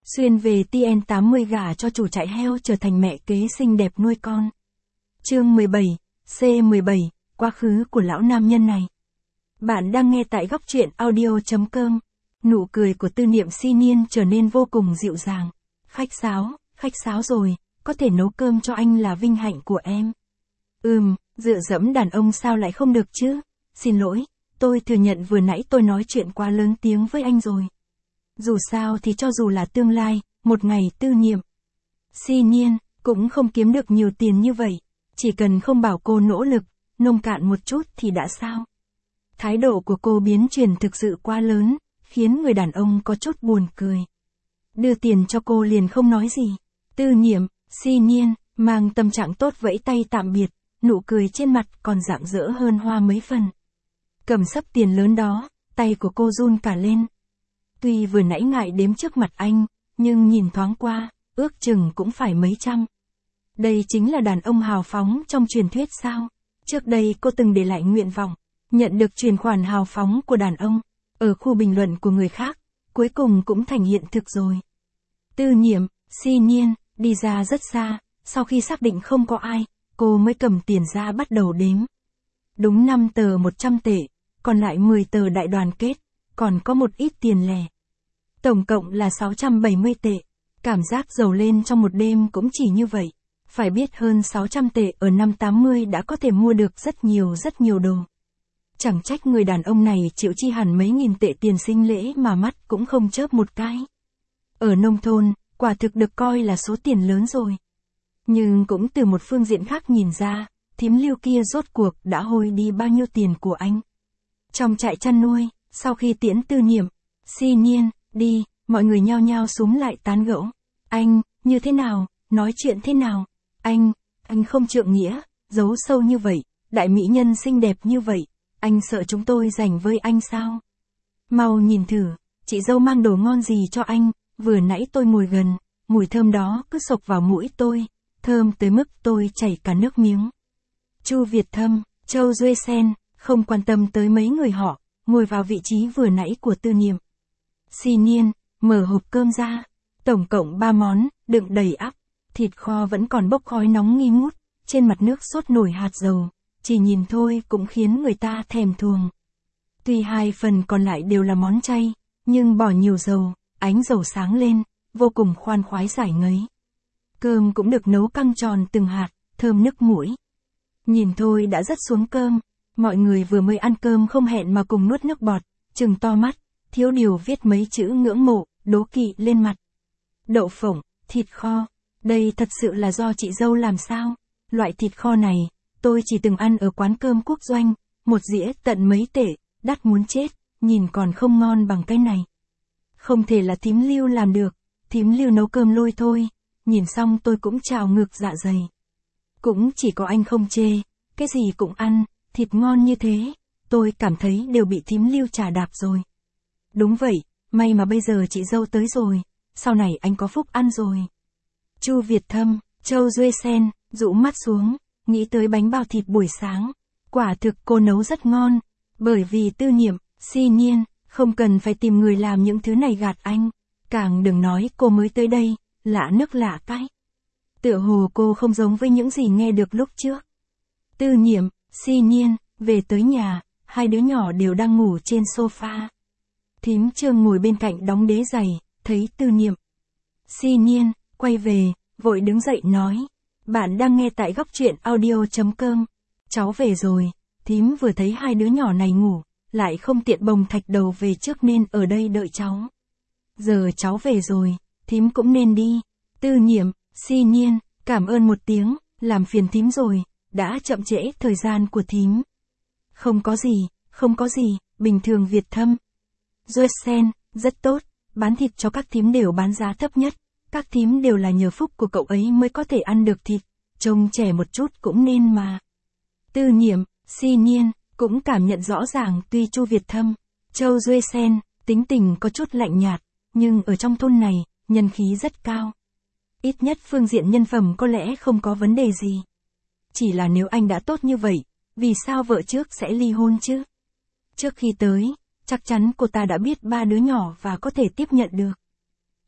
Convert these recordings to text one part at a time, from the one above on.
Xuyên về TN80 gả cho chủ trại heo trở thành mẹ kế xinh đẹp nuôi con. Chương 17, C17, quá khứ của lão nam nhân này. Bạn đang nghe tại góc truyện audio.com. Nụ cười của Tư Niệm si niên trở nên vô cùng dịu dàng. Khách sáo rồi, có thể nấu cơm cho anh là vinh hạnh của em. Dựa dẫm đàn ông sao lại không được chứ? Xin lỗi, tôi thừa nhận vừa nãy tôi nói chuyện quá lớn tiếng với anh rồi. Dù sao thì cho dù là tương lai, một ngày Tư Niệm si niên cũng không kiếm được nhiều tiền như vậy. Chỉ cần không bảo cô nỗ lực, nông cạn một chút thì đã sao? Thái độ của cô biến chuyển thực sự quá lớn, khiến người đàn ông có chút buồn cười. Đưa tiền cho cô liền không nói gì. Tư Niệm si niên mang tâm trạng tốt vẫy tay tạm biệt, nụ cười trên mặt còn rạng rỡ hơn hoa mấy phần. Cầm xấp tiền lớn đó, tay của cô run cả lên. Tuy vừa nãy ngại đếm trước mặt anh, nhưng nhìn thoáng qua, ước chừng cũng phải mấy trăm. Đây chính là đàn ông hào phóng trong truyền thuyết sao? Trước đây cô từng để lại nguyện vọng, nhận được chuyển khoản hào phóng của đàn ông, ở khu bình luận của người khác, cuối cùng cũng thành hiện thực rồi. Tư Niệm si niên đi ra rất xa, sau khi xác định không có ai, cô mới cầm tiền ra bắt đầu đếm. Đúng 5 tờ 100 tệ, còn lại 10 tờ đại đoàn kết, còn có một ít tiền lẻ. Tổng cộng là 670 tệ. Cảm giác giàu lên trong một đêm cũng chỉ như vậy. Phải biết hơn 600 tệ ở năm 80 đã có thể mua được rất nhiều đồ. Chẳng trách người đàn ông này chịu chi hẳn mấy nghìn tệ tiền sinh lễ mà mắt cũng không chớp một cái. Ở nông thôn, quả thực được coi là số tiền lớn rồi. Nhưng cũng từ một phương diện khác nhìn ra, thím Lưu kia rốt cuộc đã hôi đi bao nhiêu tiền của anh. Trong trại chăn nuôi, sau khi tiễn Tư Niệm si niên đi, mọi người nhao nhao xúm lại tán gẫu. Anh, như thế nào, nói chuyện thế nào? Anh không trượng nghĩa, giấu sâu như vậy, đại mỹ nhân xinh đẹp như vậy, anh sợ chúng tôi giành với anh sao? Mau nhìn thử, chị dâu mang đồ ngon gì cho anh, vừa nãy tôi ngồi gần, mùi thơm đó cứ xộc vào mũi tôi, thơm tới mức tôi chảy cả nước miếng. Chu Việt Thâm, Châu Duy Sen, không quan tâm tới mấy người họ, ngồi vào vị trí vừa nãy của Tư Niệm si niên, mở hộp cơm ra, tổng cộng 3 món, đựng đầy ắp, thịt kho vẫn còn bốc khói nóng nghi ngút, trên mặt nước sốt nổi hạt dầu, chỉ nhìn thôi cũng khiến người ta thèm thuồng. Tuy 2 phần còn lại đều là món chay, nhưng bỏ nhiều dầu, ánh dầu sáng lên, vô cùng khoan khoái giải ngấy. Cơm cũng được nấu căng tròn từng hạt, thơm nức mũi. Nhìn thôi đã rất xuống cơm, mọi người vừa mới ăn cơm không hẹn mà cùng nuốt nước bọt, trừng to mắt, thiếu điều viết mấy chữ ngưỡng mộ, đố kỵ lên mặt. Đậu phộng, thịt kho, đây thật sự là do chị dâu làm sao? Loại thịt kho này, tôi chỉ từng ăn ở quán cơm quốc doanh, một dĩa tận mấy tệ, đắt muốn chết, nhìn còn không ngon bằng cái này. Không thể là thím Lưu làm được, thím Lưu nấu cơm lôi thôi, nhìn xong tôi cũng trào ngược dạ dày. Cũng chỉ có anh không chê, cái gì cũng ăn, thịt ngon như thế, tôi cảm thấy đều bị thím Lưu chà đạp rồi. Đúng vậy, may mà bây giờ chị dâu tới rồi, sau này anh có phúc ăn rồi. Chu Việt Thâm, Châu Duy Sen, rũ mắt xuống, nghĩ tới bánh bao thịt buổi sáng. Quả thực cô nấu rất ngon, bởi vì Tư Niệm si niên, không cần phải tìm người làm những thứ này gạt anh. Càng đừng nói cô mới tới đây, lạ nước lạ cái. Tựa hồ cô không giống với những gì nghe được lúc trước. Tư Niệm si niên, về tới nhà, 2 đứa nhỏ đều đang ngủ trên sofa. Thím Trương ngồi bên cạnh đóng đế giày, thấy Tư Niệm si niên quay về, vội đứng dậy nói. Bạn đang nghe tại góc truyện audio.com. Cháu về rồi, thím vừa thấy 2 đứa nhỏ này ngủ, lại không tiện bồng thạch đầu về trước nên ở đây đợi cháu. Giờ cháu về rồi, thím cũng nên đi. Tư Niệm si niên, cảm ơn một tiếng, làm phiền thím rồi, đã chậm trễ thời gian của thím. Không có gì, bình thường Việt Thâm. Duy Sen, rất tốt, bán thịt cho các thím đều bán giá thấp nhất, các thím đều là nhờ phúc của cậu ấy mới có thể ăn được thịt, trông trẻ một chút cũng nên mà. Tư Niệm si niên, cũng cảm nhận rõ ràng tuy Chu Việt Thâm, Châu Duy Sen, tính tình có chút lạnh nhạt, nhưng ở trong thôn này, nhân khí rất cao. Ít nhất phương diện nhân phẩm có lẽ không có vấn đề gì. Chỉ là nếu anh đã tốt như vậy, vì sao vợ trước sẽ ly hôn chứ? Trước khi tới, chắc chắn cô ta đã biết 3 đứa nhỏ và có thể tiếp nhận được.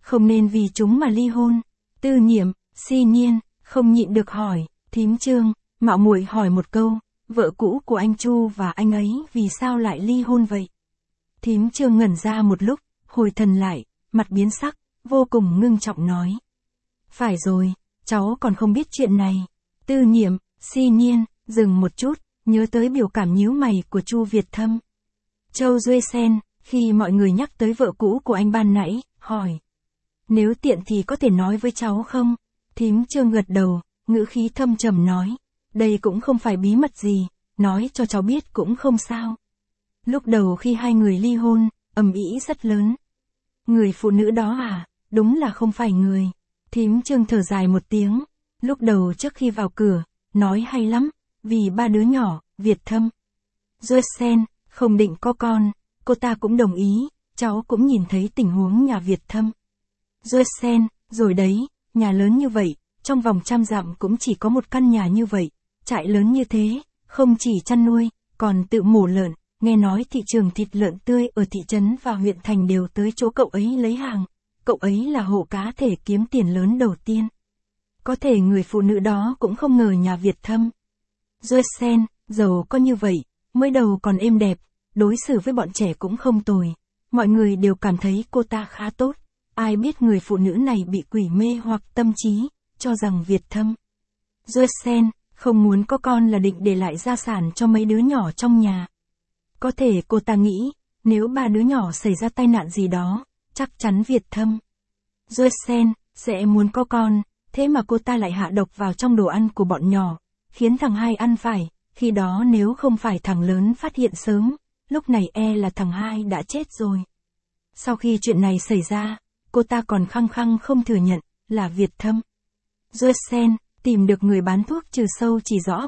không nên vì chúng mà ly hôn. Tư Nhiệm, Si Nhiên, không nhịn được hỏi, thím Trương, mạo muội hỏi một câu, vợ cũ của anh Chu và anh ấy vì sao lại ly hôn vậy? Thím Trương ngẩn ra một lúc, hồi thần lại, mặt biến sắc, vô cùng ngưng trọng nói. Phải rồi, cháu còn không biết chuyện này. Tư Nhiệm, Si Nhiên, dừng một chút, nhớ tới biểu cảm nhíu mày của Chu Việt Thâm. Châu Duy Sen, khi mọi người nhắc tới vợ cũ của anh ban nãy, hỏi. Nếu tiện thì có thể nói với cháu không? Thím Trương gật đầu, ngữ khí thâm trầm nói. Đây cũng không phải bí mật gì, nói cho cháu biết cũng không sao. Lúc đầu khi hai người ly hôn, ầm ĩ rất lớn. Người phụ nữ đó à, đúng là không phải người. Thím Trương thở dài một tiếng. Lúc đầu trước khi vào cửa, nói hay lắm, vì ba đứa nhỏ, Việt Thâm. Duy Sen, không định có con, cô ta cũng đồng ý, cháu cũng nhìn thấy tình huống nhà Việt Thâm. Duy Sen, rồi đấy, nhà lớn như vậy, trong vòng 100 dặm cũng chỉ có một căn nhà như vậy, trại lớn như thế, không chỉ chăn nuôi, còn tự mổ lợn, nghe nói thị trường thịt lợn tươi ở thị trấn và huyện thành đều tới chỗ cậu ấy lấy hàng, cậu ấy là hộ cá thể kiếm tiền lớn đầu tiên. Có thể người phụ nữ đó cũng không ngờ nhà Việt Thâm. Duy Sen, giàu có như vậy, mới đầu còn êm đẹp, đối xử với bọn trẻ cũng không tồi, mọi người đều cảm thấy cô ta khá tốt. Ai biết người phụ nữ này bị quỷ mê hoặc tâm trí, cho rằng Việt Thâm. Duy Sen, không muốn có con là định để lại gia sản cho mấy đứa nhỏ trong nhà. Có thể cô ta nghĩ, nếu ba đứa nhỏ xảy ra tai nạn gì đó, chắc chắn Việt Thâm. Duy Sen, sẽ muốn có con, thế mà cô ta lại hạ độc vào trong đồ ăn của bọn nhỏ, khiến thằng hai ăn phải, khi đó nếu không phải thằng lớn phát hiện sớm, lúc này là thằng hai đã chết rồi. Sau khi chuyện này xảy ra, cô ta còn khăng khăng không thừa nhận, là Việt Thâm. Duy Sen, tìm được người bán thuốc trừ sâu chỉ rõ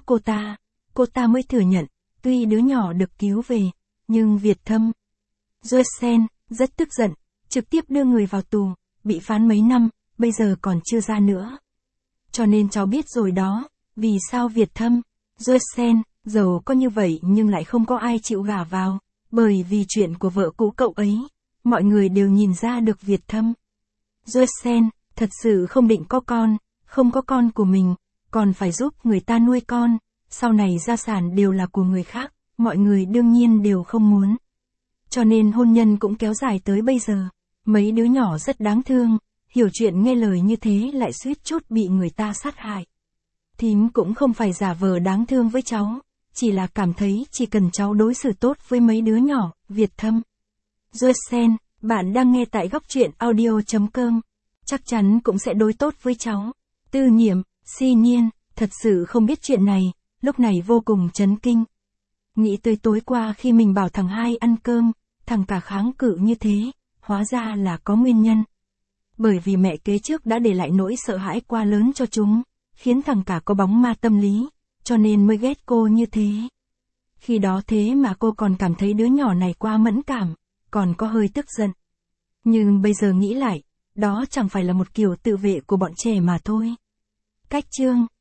cô ta mới thừa nhận, tuy đứa nhỏ được cứu về, nhưng Việt Thâm. Duy Sen, rất tức giận, trực tiếp đưa người vào tù, bị phán mấy năm, bây giờ còn chưa ra nữa. Cho nên cháu biết rồi đó, vì sao Việt Thâm. Duy Sen, giàu có như vậy nhưng lại không có ai chịu gả vào, bởi vì chuyện của vợ cũ cậu ấy, mọi người đều nhìn ra được Việt Thâm. Duy Sen, thật sự không định có con, không có con của mình, còn phải giúp người ta nuôi con, sau này gia sản đều là của người khác, mọi người đương nhiên đều không muốn. Cho nên hôn nhân cũng kéo dài tới bây giờ, mấy đứa nhỏ rất đáng thương, hiểu chuyện nghe lời như thế lại suýt chút bị người ta sát hại. Thím cũng không phải giả vờ đáng thương với cháu, chỉ là cảm thấy chỉ cần cháu đối xử tốt với mấy đứa nhỏ, Việt Thâm. Duy Sen, bạn đang nghe tại góc truyện audio.com, chắc chắn cũng sẽ đối tốt với cháu. Tư Nhiệm, Si Nhiên, thật sự không biết chuyện này, lúc này vô cùng chấn kinh. Nghĩ tới tối qua khi mình bảo thằng hai ăn cơm, thằng cả kháng cự như thế, hóa ra là có nguyên nhân. Bởi vì mẹ kế trước đã để lại nỗi sợ hãi quá lớn cho chúng, khiến thằng cả có bóng ma tâm lý, cho nên mới ghét cô như thế. Khi đó thế mà cô còn cảm thấy đứa nhỏ này quá mẫn cảm, còn có hơi tức giận. Nhưng bây giờ nghĩ lại, đó chẳng phải là một kiểu tự vệ của bọn trẻ mà thôi. Cách chương